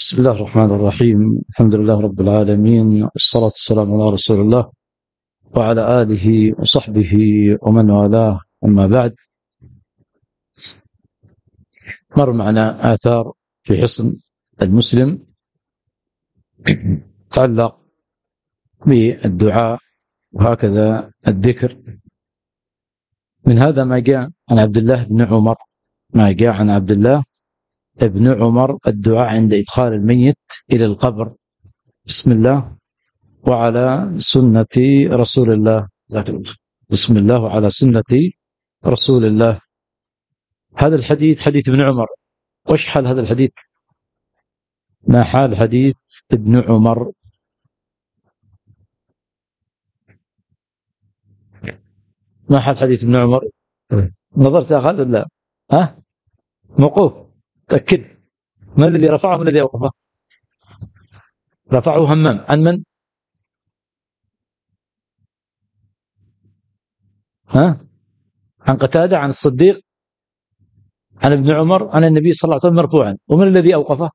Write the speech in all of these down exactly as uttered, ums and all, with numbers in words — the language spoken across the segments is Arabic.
بسم الله الرحمن الرحيم. الحمد لله رب العالمين، والصلاة والسلام على رسول الله وعلى آله وصحبه ومن والاه، أما بعد. مر معنا آثار في حصن المسلم تتعلق بالدعاء وهكذا الذكر. من هذا ما جاء عن عبد الله بن عمر ما جاء عن عبد الله ابن عمر الدعاء عند إدخال الميت إلى القبر: بسم الله وعلى سنة رسول الله. بسم الله وعلى سنة رسول الله. هذا الحديث حديث ابن عمر. وش حال هذا الحديث؟ ما حال حديث ابن عمر؟ ما حال حديث ابن عمر؟ نظرت يا خالد ولا ها؟ موقوف. تأكد. من الذي رفعه من الذي أوقفه؟ رفعه همام. عن من؟ ها؟ عن قتادة، عن الصديق، عن ابن عمر، عن النبي صلى الله عليه وسلم مرفوعا. ومن الذي أوقفه؟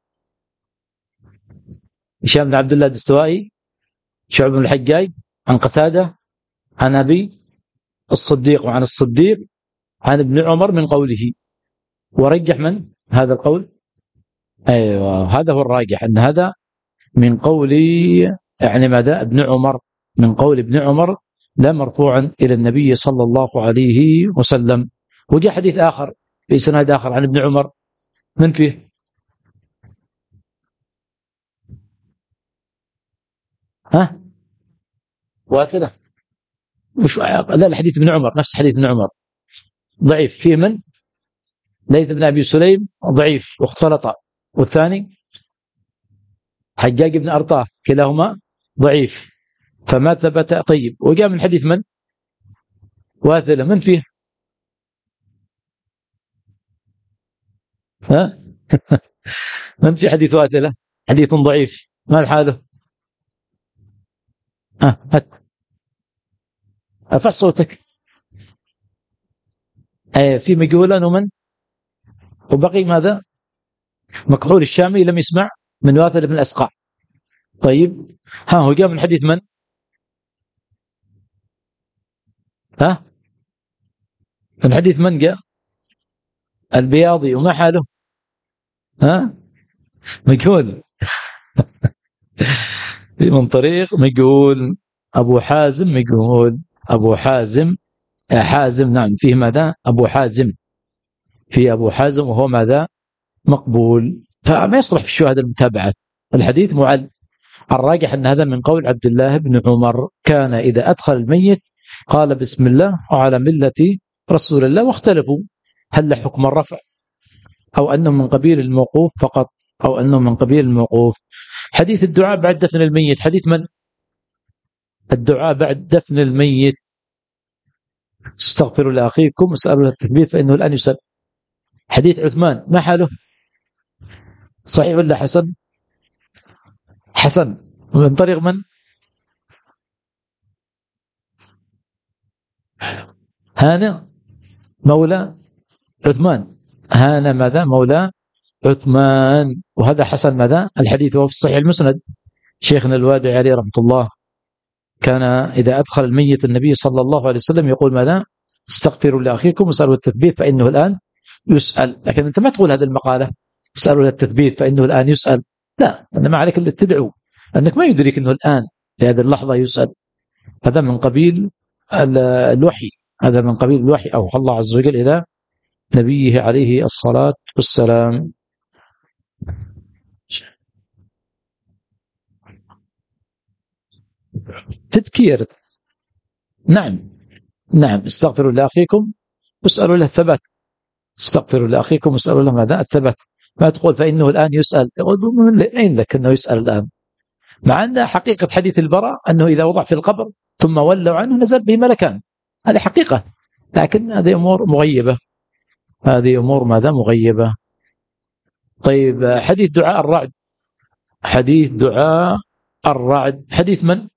هشام بن عبد الله الدستوائي، شعب بن الحجاج، عن قتادة، عن أبي الصديق، وعن الصديق عن ابن عمر من قوله. ورجح من هذا القول؟ أيوة، هذا هو الراجح، أن هذا من قول يعني ماذا؟ ابن عمر، من قول ابن عمر لا مرفوعا إلى النبي صلى الله عليه وسلم. وجاء حديث آخر في سند آخر عن ابن عمر، من فيه؟ ها؟ واثلة. مش لا، الحديث ابن عمر نفس حديث ابن عمر ضعيف. فيه من؟ ليث بن أبي سليم ضعيف واختلط، والثاني حجاج بن أرطاه، كلاهما ضعيف، فما ثبت. طيب، وجاء من حديث من؟ واثلة. من فيه؟ ها؟ من في حديث واثلة؟ حديث ضعيف. ما الحاله؟ ها هات، ارفع صوتك. ايه، في مجهولا ومن؟ وبقي ماذا؟ مكحول الشامي لم يسمع من واثلة بن الأسقع. طيب، ها هو جاء من حديث من؟ ها؟ من حديث من جاء؟ البياضي. وما حاله؟ ها؟ مجهول. من طريق مجهول. أبو حازم مجهول. أبو حازم حازم نعم، فيه ماذا؟ أبو حازم، في أبو حازم، وهو ماذا؟ مقبول. فما يصلح في الشهادة المتابعة. الحديث معل. الراجح أن هذا من قول عبد الله بن عمر، كان إذا أدخل الميت قال بسم الله وعلى ملة رسول الله. واختلفوا هل له حكم الرفع أو أنه من قبيل الموقوف فقط، أو أنه من قبيل الموقوف. حديث الدعاء بعد دفن الميت حديث من؟ الدعاء بعد دفن الميت: استغفروا لأخيكم واسألوا التثبيت فإنه الآن يسأل. حديث عثمان، ما حاله؟ صحيح ولا حسن؟ حسن. من طريق من؟ هانا مولى عثمان. هانا ماذا؟ مولى عثمان. وهذا حسن ماذا؟ الحديث هو في الصحيح المسند. شيخنا الوادعي عليه رحمة الله كان إذا أدخل الميت النبي صلى الله عليه وسلم يقول ماذا؟ استغفروا لأخيكم واسألوا التثبيت فإنه الآن يسأل. لكن أنت ما تقول هذه المقالة اسألوا التثبيت فإنه الآن يسأل. لا، أنت ما عليك إلا تدعو، أنك ما يدرك أنه الآن في هذه اللحظة يسأل. هذا من قبيل الوحي، هذا من قبيل الوحي أوحى الله عز وجل إلى نبيه عليه الصلاة والسلام. تذكير. نعم نعم، استغفروا لأخيكم واسألوا له الثبات. استغفروا لأخيكم واسألوا له ماذا؟ الثبات. ما تقول فإنه الآن يسأل. يقول أين لك أنه يسأل الآن؟ مع أن حقيقة حديث البراء أنه إذا وضع في القبر ثم ولوا عنه نزل به ملكان. هذه حقيقة، لكن هذه أمور مغيبة. هذه أمور ماذا؟ مغيبة. طيب، حديث دعاء الرعد. حديث دعاء الرعد حديث من؟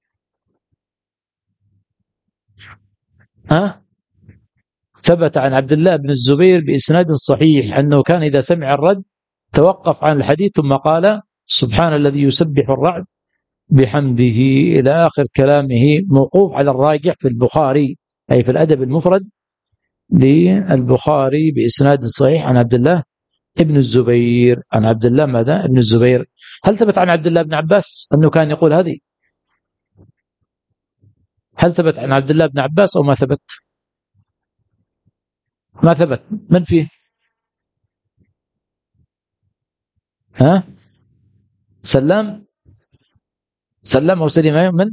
ها؟ ثبت عن عبد الله بن الزبير بإسناد صحيح أنه كان إذا سمع الرد توقف عن الحديث ثم قال سبحان الذي يسبح الرعد بحمده إلى آخر كلامه، موقوف على الراجح في البخاري أي في الأدب المفرد للبخاري بإسناد صحيح عن عبد الله ابن الزبير، عن عبد الله ماذا؟ ابن الزبير. هل ثبت عن عبد الله بن عباس أنه كان يقول هذه؟ هل ثبت عن عبد الله بن عباس أو ما ثبت؟ ما ثبت. من فيه؟ ها؟ سلام سلام أو سليم من؟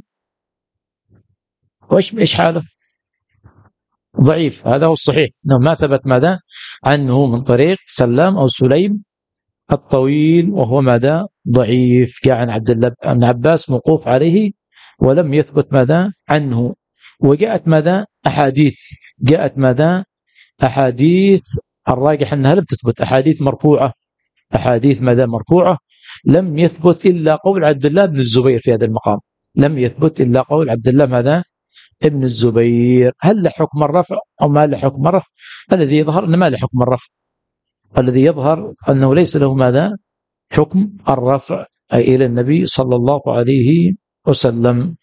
وإيش إيش حاله؟ ضعيف. هذا هو الصحيح أنه ما ثبت ماذا عنه من طريق سلام أو سليم الطويل، وهو ماذا؟ ضعيف. جاء عن عبد الله بن عباس موقوف عليه ولم يثبت ماذا عنه. وجاءت ماذا؟ أحاديث، جاءت ماذا؟ أحاديث الراجح أنها لم تثبت، أحاديث مرفوعة، أحاديث ماذا؟ مرفوعة. لم يثبت إلا قول عبد الله بن الزبير في هذا المقام، لم يثبت إلا قول عبد الله ماذا؟ ابن الزبير. هل له حكم الرفع أو ما له حكم الرفع؟ الذي يظهر أنه ما له حكم الرفع، الذي يظهر أنه ليس له ماذا؟ حكم الرفع أي إلى النبي صلى الله عليه وسلم.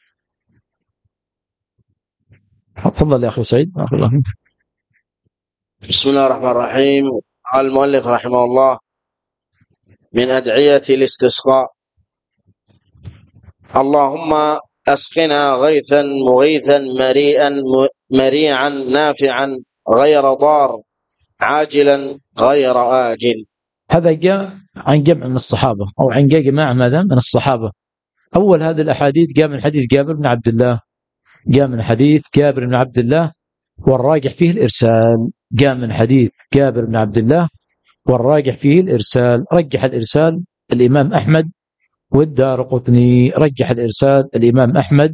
تفضل يا أخي سعيد. بسم الله الرحمن الرحيم. قال المؤلف رحمه الله: من أدعية الاستسقاء: اللهم أسقنا غيثا مغيثا مريئا مريعا نافعا غير ضار عاجلا غير آجل. هذا جاء عن جمع من الصحابة أو عن جماعة ماذا؟ من الصحابة. أول هذه الأحاديث جاء من حديث جابر بن عبد الله، جاء من حديث جابر بن عبد الله والراجح فيه الإرسال، جاء من حديث جابر بن عبد الله والراجح فيه الإرسال. رجح الإرسال الإمام أحمد والدارقطني، رجح الإرسال الإمام أحمد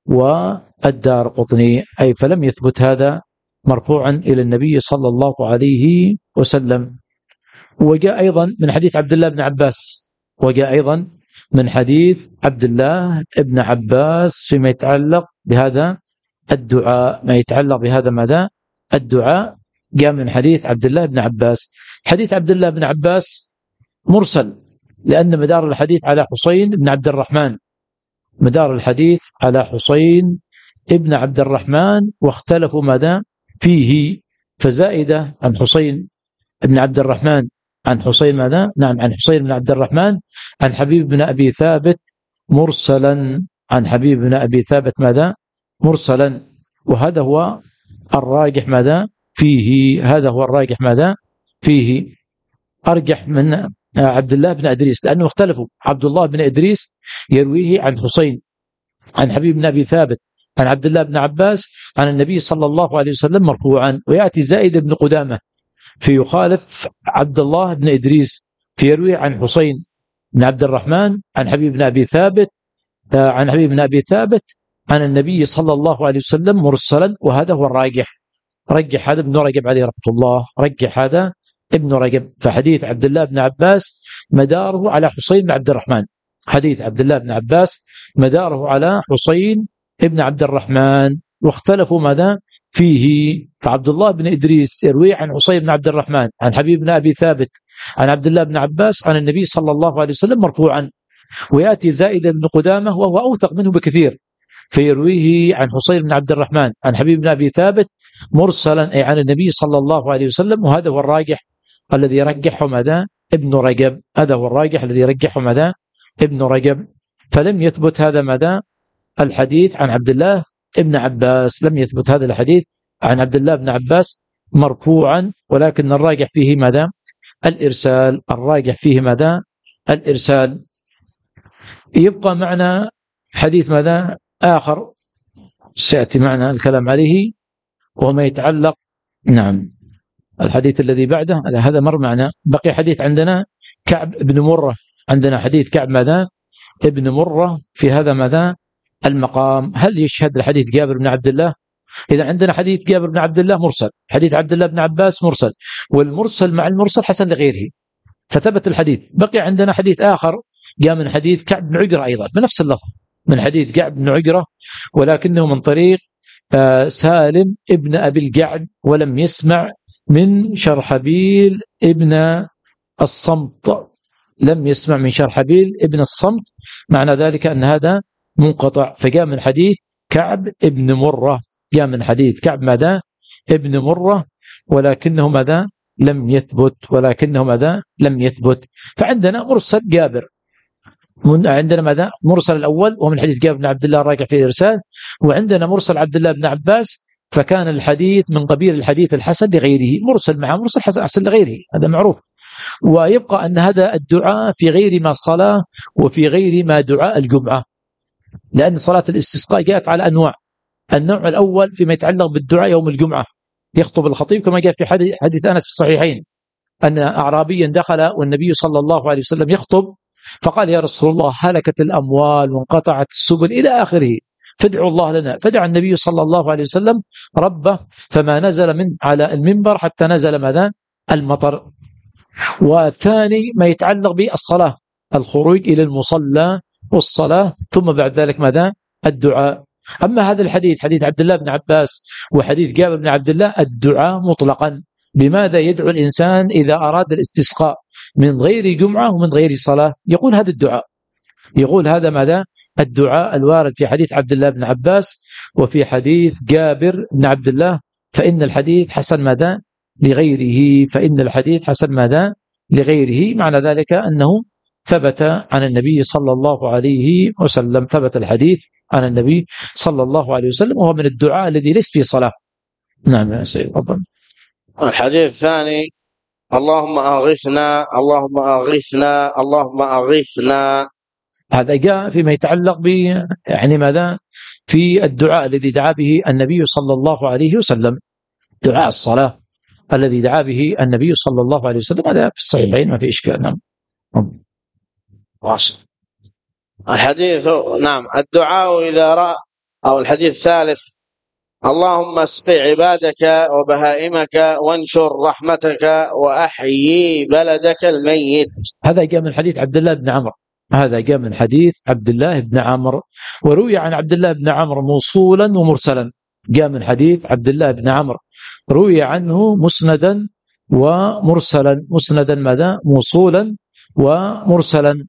والدارقطني، أي فلم يثبت هذا مرفوعا إلى النبي صلى الله عليه وسلم. وجاء أيضا من حديث عبد الله بن عباس، وجاء أيضا من حديث عبد الله بن عباس فيما يتعلق بهذا الدعاء، ما يتعلق بهذا ماذا؟ الدعاء، جاء من حديث عبد الله بن عباس. حديث عبد الله بن عباس مرسل، لأن مدار الحديث على حسين بن عبد الرحمن، مدار الحديث على حسين ابن عبد الرحمن، واختلفوا ماذا فيه، فزائدة عن حسين بن عبد الرحمن عن حسين ماذا؟ نعم، عن حسين بن عبد الرحمن عن حبيب بن أبي ثابت مرسلا، عن حبيب بن أبي ثابت ماذا؟ مرسلا. وهذا هو الراجح ماذا فيه، هذا هو الراجح ماذا فيه، أرجح من عبد الله بن إدريس، لأنه اختلفوا. عبد الله بن إدريس يرويه عن حسين عن حبيب بن أبي ثابت عن عبد الله بن عباس عن النبي صلى الله عليه وسلم مرفوعا، ويأتي زائد بن قدامة فيخالف عبد الله بن إدريس فيرويه عن حسين بن عبد الرحمن عن حبيب بن أبي ثابت عن حبيب بن أبي ثابت عن النبي صلى الله عليه وسلم مرسلا، وهذا هو الراجح. رجح هذا ابن رجب عليه رحمة الله، رجح هذا ابن رجب. فحديث عبد الله بن عباس مداره على حسين بن عبد الرحمن، حديث عبد الله بن عباس مداره على حسين بن عبد الرحمن، واختلفوا ماذا فيه. فعبد الله بن إدريس يروي عن حسين بن عبد الرحمن عن حبيب بن أبي ثابت عن عبد الله بن عباس عن النبي صلى الله عليه وسلم مرفوعا، ويأتي زائد بن قدامة وهو أوثق منه بكثير فيرويه عن حسين بن عبد الرحمن عن حبيب بن أبي ثابت مرسلا، أي عن النبي صلى الله عليه وسلم. وهذا هو الراجح الذي رجحه ماذا؟ ابن رجب. هذا هو الراجح الذي رجحه ماذا؟ ابن رجب. فلم يثبت هذا ماذا؟ الحديث عن عبد الله ابن عباس، لم يثبت هذا الحديث عن عبد الله بن عباس مرفوعا، ولكن الراجح فيه ماذا؟ الإرسال. الراجح فيه ماذا؟ الإرسال. يبقى معنا حديث ماذا؟ آخر سيأتي معنا الكلام عليه، وما يتعلق نعم الحديث الذي بعده، هذا مر معنا. بقي حديث عندنا كعب بن مرة، عندنا حديث كعب ماذا؟ ابن مرة في هذا ماذا؟ المقام. هل يشهد الحديث جابر بن عبد الله؟ إذا عندنا حديث جابر بن عبد الله مرسل، حديث عبد الله بن عباس مرسل، والمرسل مع المرسل حسن لغيره، فثبت الحديث. بقي عندنا حديث آخر جاء من حديث كعب بن عجرة أيضا بنفس اللفظ، من حديث كعب بن عجرة، ولكنه من طريق سالم ابن أبي الجعد، ولم يسمع من شرحبيل ابن الصمت، لم يسمع من شرحبيل ابن الصمت، معنى ذلك أن هذا منقطع. فجاء من حديث كعب ابن مرة، جاء من حديث كعب ماذا ابن مرة، ولكنه ماذا لم يثبت، ولكنه ماذا لم يثبت. فعندنا مرسل جابر، عندنا ماذا مرسل الأول ومن حديث جابر بن عبد الله الراجع في الإرسال، وعندنا مرسل عبد الله بن عباس، فكان الحديث من قبيل الحديث الحسن لغيره، مرسل مع مرسل حسن لغيره، هذا معروف. ويبقى أن هذا الدعاء في غير ما صلاة وفي غير ما دعاء الجمعة، لأن صلاة الاستسقاء جاءت على أنواع. النوع الأول فيما يتعلق بالدعاء يوم الجمعة، يخطب الخطيب كما جاء في حديث أنس في الصحيحين أن أعرابيا دخل والنبي صلى الله عليه وسلم يخطب، فقال يا رسول الله هلكت الأموال وانقطعت السبل إلى آخره، فادعوا الله لنا. فدعا النبي صلى الله عليه وسلم ربه فما نزل من على المنبر حتى نزل ماذا المطر. والثاني ما يتعلق بالصلاة، الخروج إلى المصلى والصلاة، ثم بعد ذلك ماذا الدعاء. أما هذا الحديث حديث عبد الله بن عباس وحديث جابر بن عبد الله الدعاء مطلقا. بماذا يدعو الإنسان إذا أراد الاستسقاء من غير جمعة ومن غير صلاة؟ يقول هذا الدعاء، يقول هذا ماذا الدعاء الوارد في حديث عبد الله بن عباس وفي حديث جابر بن عبد الله. فإن الحديث حسن ماذا لغيره، فإن الحديث حسن ماذا لغيره، معنى ذلك أنه ثبت عن النبي صلى الله عليه وسلم، ثبت الحديث عن النبي صلى الله عليه وسلم، وهو من الدعاء الذي ليس فيه صلاة. نعم يا سيد ربنا. الحديث الثاني اللهم أغثنا اللهم أغثنا اللهم أغثنا، هذا جاء فيما يتعلق ب يعني ماذا في الدعاء الذي دعا به النبي صلى الله عليه وسلم، دعاء الصلاة الذي دعا به النبي صلى الله عليه وسلم، هذا في الصحيحين ما في إشكال. نعم واصل الحديث. نعم الدعاء إذا رأى، أو الحديث الثالث اللهم اسق عبادك وبهائمك وانشر رحمتك وأحيي بلدك الميت. هذا جاء من حديث عبد الله بن عمرو، هذا جاء من حديث عبد الله بن عمرو، وروي عن عبد الله بن عمرو موصولا ومرسلا. جاء من حديث عبد الله بن عمرو روي عنه مسندا ومرسلا، مسندا ماذا موصولا ومرسلا.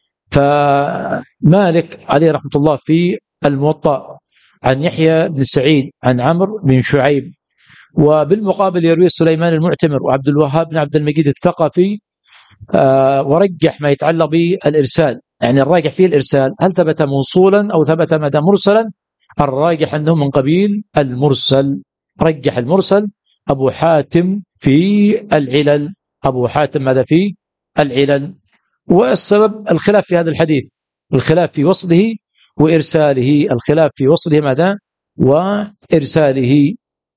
فمالك عليه رحمة الله في الموطأ عن يحيى بن سعيد عن عمرو بن شعيب، وبالمقابل يروي سليمان المعتمر وعبد الوهاب بن عبد المجيد الثقفي، آه ورجح ما يتعلق بالإرسال، يعني الراجح فيه الإرسال، هل ثبت موصولا أو ثبت مدى مرسلا؟ الراجح أنه من قبيل المرسل، رجح المرسل أبو حاتم في العلل، أبو حاتم ماذا في العلل. والسبب الخلاف في هذا الحديث، الخلاف في وصله وإرساله، الخلاف في وصله ماذا وإرساله.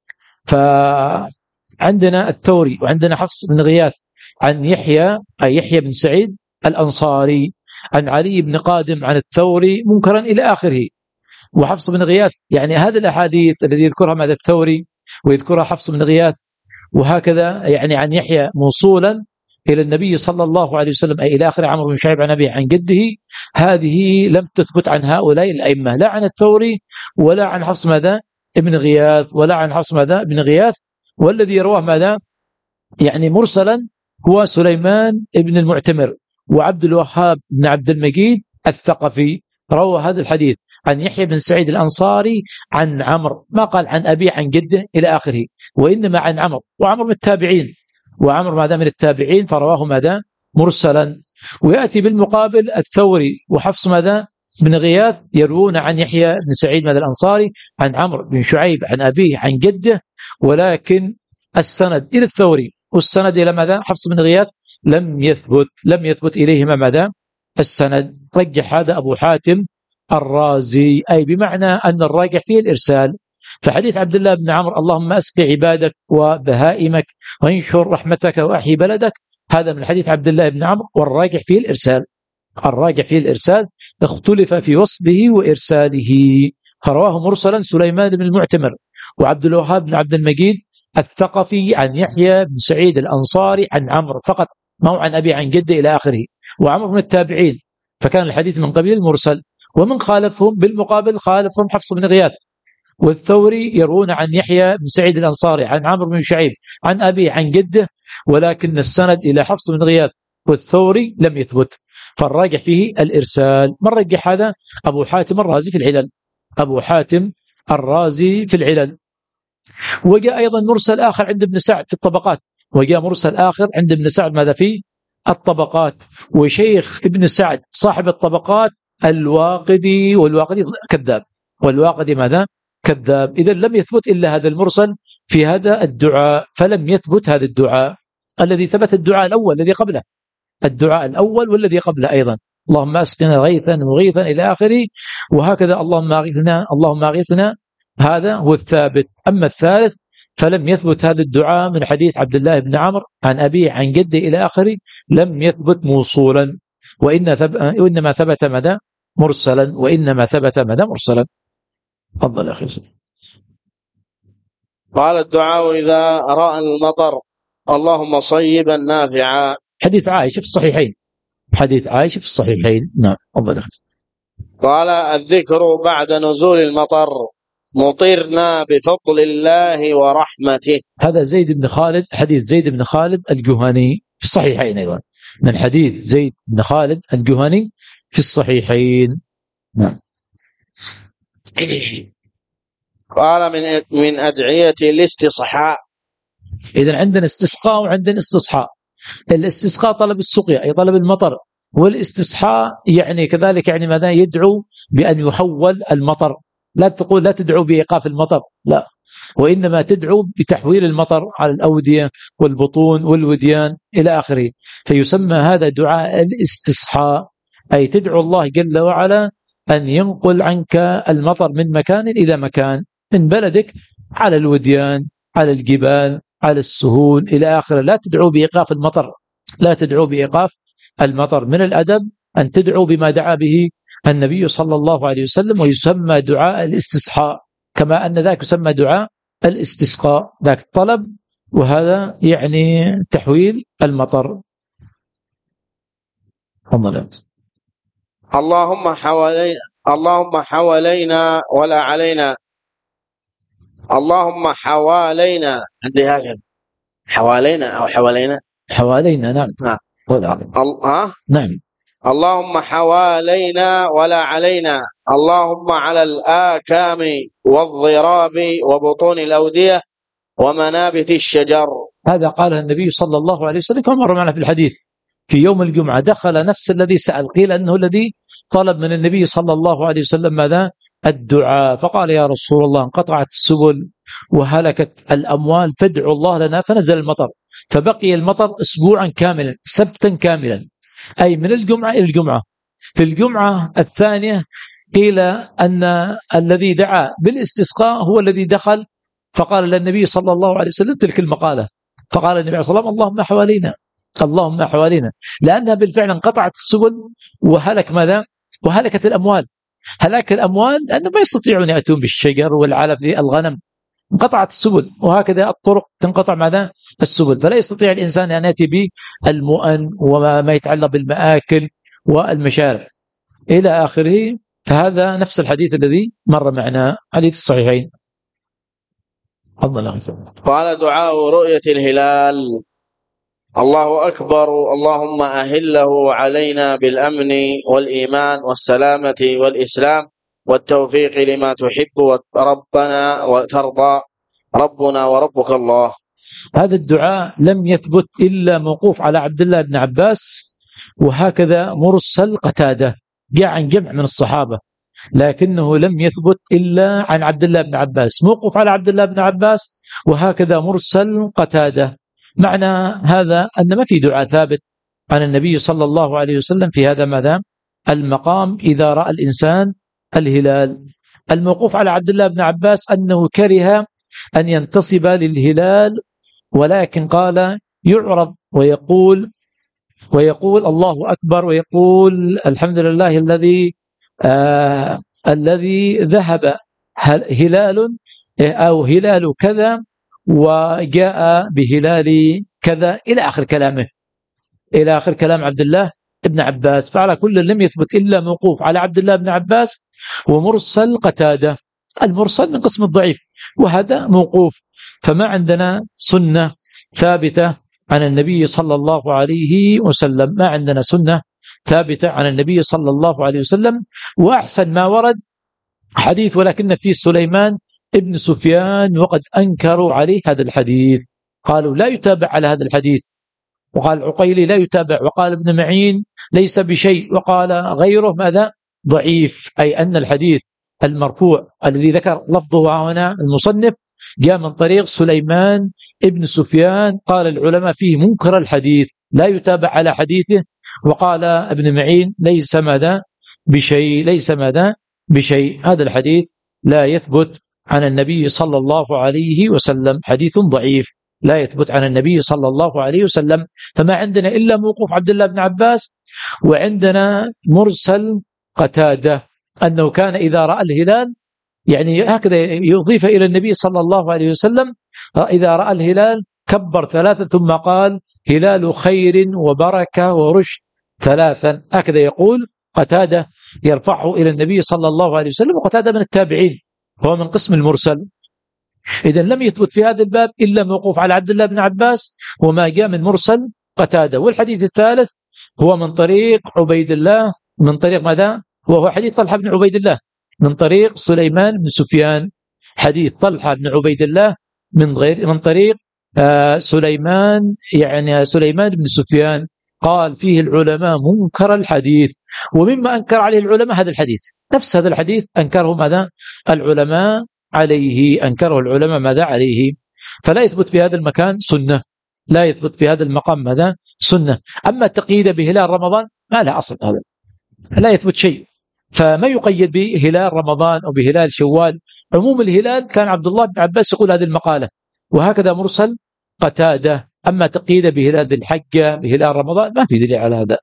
فعندنا الثوري وعندنا حفص بن غياث عن يحيى أي يحيى بن سعيد الأنصاري عن علي بن قادم عن الثوري منكرا إلى آخره. وحفص بن غياث يعني هذه الأحاديث الذي يذكرها ماذا الثوري ويذكرها حفص بن غياث وهكذا، يعني عن يحيى موصولا إلى النبي صلى الله عليه وسلم أي إلى آخر عمرو بن شعيب عن أبيه عن جده، هذه لم تثبت عن هؤلاء الأئمة، لا عن الثوري ولا عن حفص ماذا ابن غياث ولا عن حفص ماذا ابن غياث. والذي يرواه ماذا يعني مرسلا هو سليمان ابن المعتمر وعبد الوهاب بن عبد المجيد الثقفي، روى هذا الحديث عن يحيى بن سعيد الأنصاري عن عمرو، ما قال عن أبيه عن جده إلى آخره، وإنما عن عمرو، وعمرو من التابعين، وعمر ماذا من التابعين فرواه ماذا مرسلا. ويأتي بالمقابل الثوري وحفص ماذا بن غياث يروون عن يحيى بن سعيد ماذا الأنصاري عن عمرو بن شعيب عن أبيه عن جده، ولكن السند إلى الثوري والسند إلى ماذا حفص بن غياث لم يثبت، لم يثبت إليهما ماذا السند. رجح هذا أبو حاتم الرازي، أي بمعنى أن الراجح فيه الإرسال. فحديث عبد الله بن عمرو اللهم أسق عبادك وبهائمك وانشر رحمتك وأحيي بلدك، هذا من حديث عبد الله بن عمرو، والراجح فيه الإرسال، الراجح فيه الإرسال، اختلف في وصله وإرساله. فرواه مرسلا سليمان بن المعتمر وعبد الوهاب بن عبد المجيد الثقفي عن يحيى بن سعيد الأنصاري عن عمرو فقط، ما هو عن أبي عن جده إلى آخره، وعمرو من التابعين، فكان الحديث من قبيل المرسل. ومن خالفهم بالمقابل خالفهم حفص بن غياث والثوري يروون عن يحيى بن سعيد الأنصاري عن عمرو بن شعيب عن أبي عن جده، ولكن السند إلى حفص بن غياث والثوري لم يثبت، فالراجح فيه الإرسال. من رجح هذا؟ أبو حاتم الرازي في العلل، أبو حاتم الرازي في العلل. وجاء أيضا مرسل آخر عند ابن سعد في الطبقات، وجاء مرسل آخر عند ابن سعد ماذا فيه؟ الطبقات. وشيخ ابن سعد صاحب الطبقات الواقدي، والواقدي كذاب، والواقدي ماذا؟ كذاب. إذا لم يثبت إلا هذا المرسل في هذا الدعاء، فلم يثبت هذا الدعاء. الذي ثبت الدعاء الأول الذي قبله، الدعاء الأول والذي قبله أيضا، اللهم أسقنا غيثا مغيثا إلى آخره، وهكذا اللهم أغثنا اللهم أغثنا، هذا هو الثابت. أما الثالث فلم يثبت هذا الدعاء من حديث عبد الله بن عمرو عن أبيه عن جده إلى آخره، لم يثبت موصولا، وإن ثب... وإنما ثبت مدى مرسلا، وإنما ثبت مدى مرسلا. تفضل أخي. قال الدعاء إذا رأى المطر اللهم صيبا نافعا، حديث عائشة في الصحيحين، حديث عائشة في الصحيحين. نعم تفضل أخي. قال الذكر بعد نزول المطر مطرنا بفضل الله ورحمته. هذا زيد بن خالد، حديث زيد بن خالد الجهني في الصحيحين أيضا، من حديث زيد بن خالد الجهني في الصحيحين. نعم. قال من من أدعية الاستصحاء. إذن عندنا استسقاء وعندنا استصحاء. الاستسقاء طلب السقيا أي طلب المطر، والاستصحاء يعني كذلك يعني ماذا؟ يدعو بأن يحول المطر. لا تقول لا تدعو بإيقاف المطر، لا، وإنما تدعو بتحويل المطر على الأودية والبطون والوديان إلى آخره. فيسمى هذا دعاء الاستصحاء، أي تدعو الله جل وعلا أن ينقل عنك المطر من مكان إلى مكان، من بلدك على الوديان، على الجبال، على السهول إلى آخره. لا تدعو بإيقاف المطر، لا تدعو بإيقاف المطر. من الأدب أن تدعو بما دعا به النبي صلى الله عليه وسلم، ويسمى دعاء الاستصحاء، كما أن ذاك يسمى دعاء الاستسقاء، ذاك الطلب وهذا يعني تحويل المطر. اللهم حوالينا اللهم حوالينا ولا علينا، اللهم حوالينا، عندي هكذا حوالينا أو حوالينا حوالينا. نعم ها أه؟ نعم. اللهم حوالينا ولا علينا، اللهم على الآكام والضراب وبطون الأودية ومنابت الشجر. هذا قاله النبي صلى الله عليه وسلم كما مر معنا في الحديث في يوم الجمعة. دخل نفس الذي سأل، قيل أنه الذي طلب من النبي صلى الله عليه وسلم ماذا؟ الدعاء، فقال يا رسول الله انقطعت السبل وهلكت الأموال فادعوا الله لنا، فنزل المطر، فبقي المطر أسبوعا كاملا، سبتا كاملا، أي من الجمعة إلى الجمعة. في الجمعة الثانية قيل أن الذي دعا بالاستسقاء هو الذي دخل، فقال للنبي صلى الله عليه وسلم تلك المقالة، فقال النبي صلى الله عليه وسلم اللهم حوالينا، اللهم حوالينا، لأنها بالفعل انقطعت السبل وهلك ماذا؟ وهلكت الأموال. هلاك الأموال لأنه ما يستطيعون يأتون بالشجر والعلف للغنم، انقطعت السبل، وهكذا الطرق تنقطع ماذا؟ السبل، فلا يستطيع الإنسان أن يأتي بالمؤن وما يتعلق بالمآكل والمشارب إلى آخره. فهذا نفس الحديث الذي مر معنا، حديث الصحيحين. قال دعاء رؤية الهلال. الله أكبر، اللهم أهله علينا بالأمن والإيمان والسلامة والإسلام والتوفيق لما تحب ربنا وترضى، ربنا وربك الله. هذا الدعاء لم يثبت إلا موقوف على عبد الله بن عباس، وهكذا مرسل قتادة، جاء عن جمع من الصحابة، لكنه لم يثبت إلا عن عبد الله بن عباس، موقوف على عبد الله بن عباس، وهكذا مرسل قتادة. معنى هذا أن ما في دعاء ثابت عن النبي صلى الله عليه وسلم في هذا ماذا؟ المقام إذا رأى الإنسان الهلال. الموقوف على عبد الله بن عباس أنه كره أن ينتصب للهلال، ولكن قال يعرض ويقول ويقول الله أكبر، ويقول الحمد لله الذي آه الذي ذهب هلال أو هلال كذا وجاء بهلال كذا إلى آخر كلامه، إلى آخر كلام عبد الله بن عباس. فعلى كل لم يثبت إلا موقوف على عبد الله بن عباس ومرسل قتادة. المرسل من قسم الضعيف، وهذا موقوف، فما عندنا سنة ثابتة عن النبي صلى الله عليه وسلم. ما عندنا سنة ثابتة عن النبي صلى الله عليه وسلم. وأحسن ما ورد حديث ولكن فيه سليمان ابن سفيان، وقد أنكروا عليه هذا الحديث، قالوا لا يتابع على هذا الحديث، وقال عقيلي لا يتابع، وقال ابن معين ليس بشيء، وقال غيره ماذا؟ ضعيف. أي أن الحديث المرفوع الذي ذكر لفظه هنا المصنف جاء من طريق سليمان ابن سفيان، قال العلماء فيه منكر الحديث لا يتابع على حديثه. وقال ابن معين ليس ماذا؟ بشيء، ليس ماذا؟ بشيء. هذا الحديث لا يثبت عن النبي صلى الله عليه وسلم، حديث ضعيف لا يثبت عن النبي صلى الله عليه وسلم. فما عندنا إلا موقوف عبد الله بن عباس، وعندنا مرسل قتادة أنه كان إذا رأى الهلال، يعني هكذا يضيف إلى النبي صلى الله عليه وسلم، إذا رأى الهلال كبر ثلاثة ثم قال هلال خير وبركة ورشد ثلاثا، هكذا يقول قتادة يرفعه إلى النبي صلى الله عليه وسلم. وقتادة من التابعين، هو من قسم المرسل. إذن لم يثبت في هذا الباب إلا موقوف على عبد الله بن عباس وما جاء من مرسل قتادة. والحديث الثالث هو من طريق عبيد الله، من طريق ماذا؟ وهو حديث طلحة بن عبيد الله من طريق سليمان بن سفيان، حديث طلحة بن عبيد الله من غير من طريق آه سليمان، يعني سليمان بن سفيان، قال فيه العلماء منكر الحديث. ومما أنكر عليه العلماء هذا الحديث، نفس هذا الحديث أنكره ماذا؟ العلماء عليه، أنكره العلماء ماذا؟ عليه. فلا يثبت في هذا المكان سنة، لا يثبت في هذا المقام ماذا؟ سنة. أما التقييد بهلال رمضان ما له أصل، هذا لا يثبت شيء. فما يقيد بهلال رمضان أو بهلال شوال. عموم الهلال كان عبد الله بن عباس يقول هذه المقالة، وهكذا مرسل قتادة. أما تقييد بهلال ذي الحجة بهلال رمضان ما في دليل على هذا.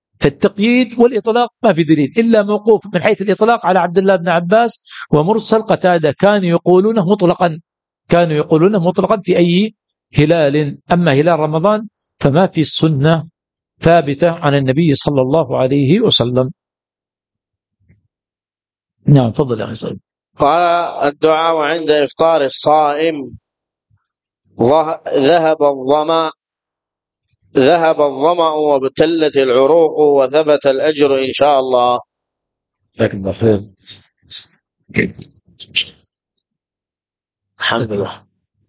فالتقييد والإطلاق ما في دليل إلا موقوف من حيث الإطلاق على عبد الله بن عباس ومرسل قتادة، كانوا يقولونه مطلقا، كانوا يقولونه مطلقا في أي هلال. أما هلال رمضان فما في السنة ثابتة عن النبي صلى الله عليه وسلم. نعم تفضل يا أخي سعيد. قال الدعاء عند إفطار الصائم: ذهب الظمأ ذهب الظمأ وابتلت العروق وثبت الأجر إن شاء الله. لكن بخير الحمد لله.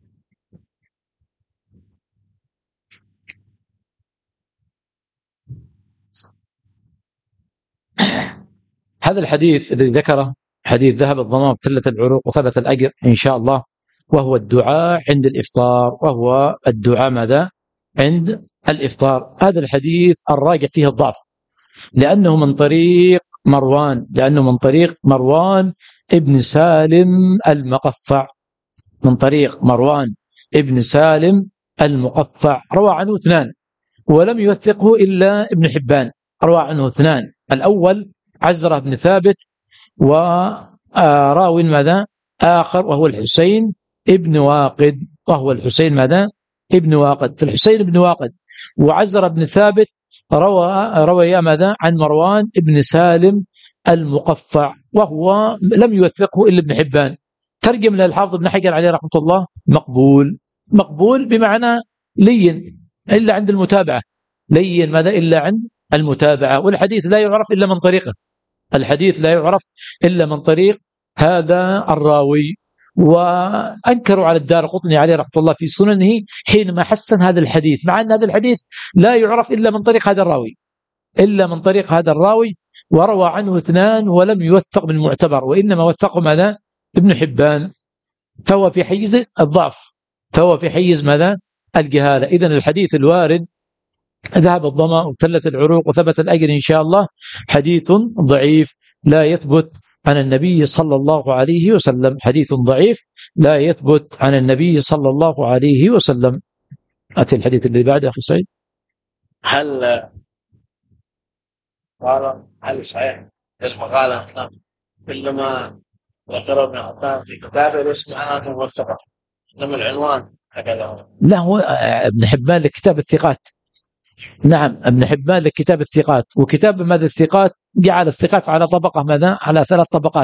هذا الحديث الذي ذكره حديث ذهب الظمأ وابتلت العروق وثبت الأجر إن شاء الله، وهو الدعاء عند الإفطار، وهو الدعاء ماذا؟ عند الإفطار. هذا الحديث الراجع فيه الضعف، لأنه من طريق مروان لأنه من طريق مروان ابن سالم المقفع، من طريق مروان ابن سالم المقفع، روى عنه اثنان ولم يوثقه إلا ابن حبان، روى عنه اثنان، الأول عزرة بن ثابت، وراو ماذا؟ آخر وهو الحسين ابن واقد، وهو الحسين ماذا؟ ابن واقد. فالحسين ابن واقد وعزرة بن ثابت روى روي ماذا؟ عن مروان ابن سالم المقفع، وهو لم يوثقه إلا ابن حبان. ترجم للحافظ ابن حجر عليه رحمة الله مقبول. مقبول بمعنى لين إلا عند المتابعة، لين ماذا؟ إلا عند المتابعة. والحديث لا يعرف إلا من طريقه، الحديث لا يعرف إلا من طريق هذا الراوي. وأنكروا على الدارقطني عليه رحمة الله في سننه حينما حسن هذا الحديث، مع أن هذا الحديث لا يعرف إلا من طريق هذا الراوي، إلا من طريق هذا الراوي، وروى عنه اثنان ولم يوثق بالمعتبر، وإنما وثقه ماذا؟ ابن حبان، فهو في حيز الضعف، فهو في حيز ماذا؟ الجهالة. إذن الحديث الوارد ذهب الظمأ وابتلت العروق وثبت الأجر إن شاء الله حديث ضعيف لا يثبت عن النبي صلى الله عليه وسلم، حديث ضعيف لا يثبت عن النبي صلى الله عليه وسلم. أتي الحديث اللي بعده أخي سعيد. هل قال هل صحيح المقالة كلما ذكر ابن عطان في كتابه الاسم عنها موثقة، إنما العنوان هكذا؟ لا، هو ابن حبان لكتاب الثقات. نعم ابن حبان لكتاب الثقات، وكتاب ماذا الثقات جعل الثقات على طبقة ماذا؟ على ثلاث طبقات،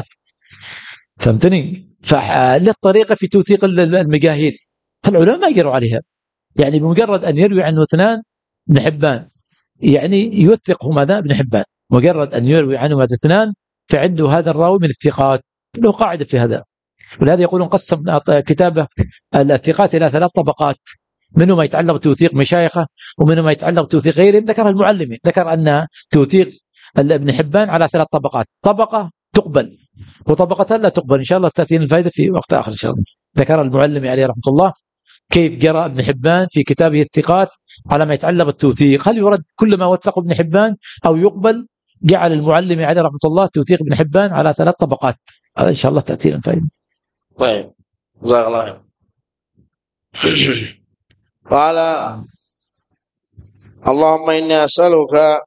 فهمتني؟ فللطريقة في توثيق المجاهيل، فالعلماء ما يقروا عليها، يعني بمجرد أن يروي عنه اثنان ابن حبان يعني يوثقه ماذا ابن حبان، مجرد أن يروي عنه ماذا اثنان فعنده هذا الراوي من الثقات، له قاعدة في هذا. ولهذا يقولون قسم كتابه الثقات إلى ثلاث طبقات، منه ما يتعلق بتوثيق مشايخه ومنه ما يتعلق بتوثيق غيرهم. ذكر المعلمي، ذكر أن توثيق ابن حبان على ثلاث طبقات، طبقة تقبل وطبقة لا تقبل. إن شاء الله تأتينا الفائدة في وقت آخر إن شاء الله. ذكر المعلمي عليه رحمة الله كيف جرى ابن حبان في كتابه الثقات على ما يتعلق بالتوثيق، هل يرد كل ما وثقه ابن حبان أو يقبل. جعل المعلمي عليه رحمة الله توثيق ابن حبان على ثلاث طبقات. هذا إن شاء الله تأتينا الفائدة. طيب جزاك الله خير. قال اللهم إني أسألك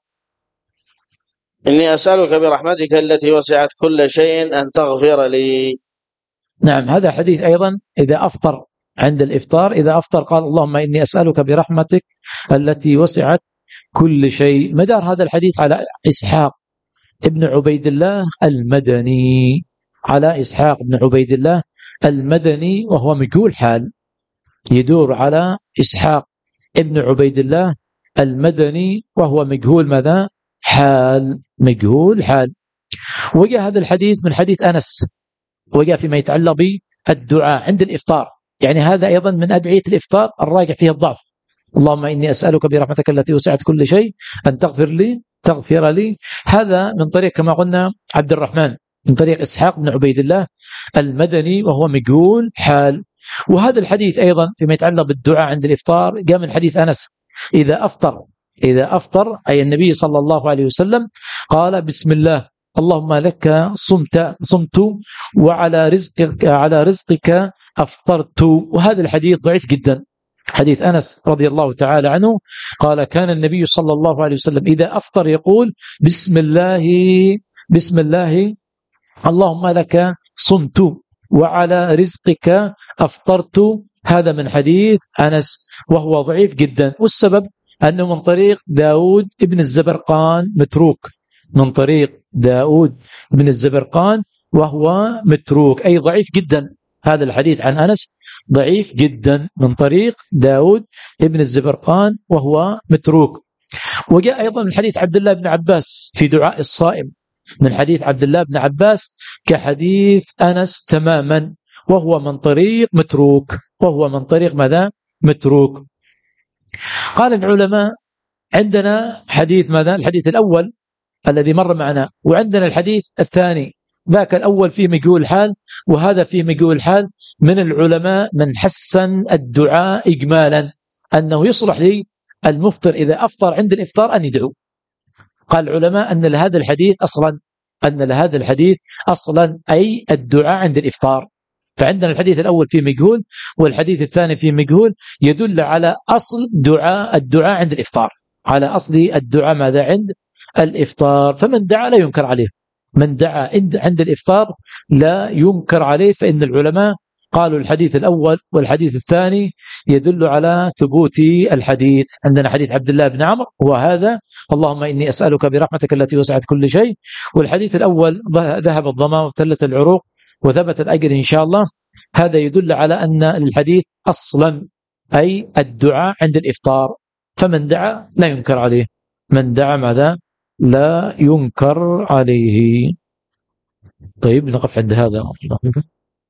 إني أسألك برحمتك التي وسعت كل شيء أن تغفر لي. نعم، هذا حديث أيضا إذا أفطر، عند الإفطار إذا أفطر قال اللهم إني أسألك برحمتك التي وسعت كل شيء. مدار هذا الحديث على إسحاق ابن عبيد الله المدني، على إسحاق ابن عبيد الله المدني وهو مجهول حال، يدور على إسحاق ابن عبيد الله المدني وهو مجهول ماذا حال، مجهول حال. وجاء هذا الحديث من حديث أنس، وجاء فيما يتعلق بالدعاء عند الإفطار، يعني هذا أيضا من أدعية الإفطار الراجع فيها الضعف. اللهم إني أسألك برحمتك التي وسعت كل شيء أن تغفر لي تغفر لي. هذا من طريق كما قلنا عبد الرحمن، من طريق إسحاق بن عبيد الله المدني وهو مجهول حال. وهذا الحديث أيضا فيما يتعلق بالدعاء عند الإفطار جاء من حديث أنس إذا أفطر إذا أفطر أي النبي صلى الله عليه وسلم قال بسم الله اللهم لك صمت صمت وعلى رزقك على رزقك أفطرت. وهذا الحديث ضعيف جدا. حديث أنس رضي الله تعالى عنه قال كان النبي صلى الله عليه وسلم إذا أفطر يقول بسم الله بسم الله اللهم لك صمت وعلى رزقك أفطرت. هذا من حديث أنس وهو ضعيف جدا، والسبب أنه من طريق داود ابن الزبرقان متروك، من طريق داود ابن الزبرقان وهو متروك أي ضعيف جدا. هذا الحديث عن أنس ضعيف جدا من طريق داود ابن الزبرقان وهو متروك. وجاء أيضا من حديث عبد الله بن عباس في دعاء الصائم، من حديث عبد الله بن عباس كحديث أنس تماما وهو من طريق متروك وهو من طريق ماذا متروك. قال العلماء عندنا حديث ماذا الحديث الأول الذي مر معنا، وعندنا الحديث الثاني ذاك الأول فيه مجهول حال وهذا فيه مجهول حال. من العلماء من حسن الدعاء إجمالا أنه يصلح للمفطر إذا أفطر عند الإفطار أن يدعو. قال العلماء أن لهذا الحديث أصلا أن لهذا الحديث أصلا أي الدعاء عند الإفطار. فعندنا الحديث الأول فيه مجهول والحديث الثاني فيه مجهول، يدل على أصل دعاء الدعاء عند الإفطار، على أصل الدعاء ماذا عند الإفطار. فمن دعا لا ينكر عليه، من دعا عند الإفطار لا ينكر عليه. فإن العلماء قالوا الحديث الأول والحديث الثاني يدل على ثبوت الحديث. عندنا حديث عبد الله بن عمرو وهذا اللهم إني أسألك برحمتك التي وسعت كل شيء، والحديث الأول ذهب الظما وابتلت العروق وثبت الأجر إن شاء الله. هذا يدل على أن الحديث أصلا أي الدعاء عند الإفطار، فمن دعا لا ينكر عليه، من دعا ماذا لا ينكر عليه. طيب نقف عند هذا.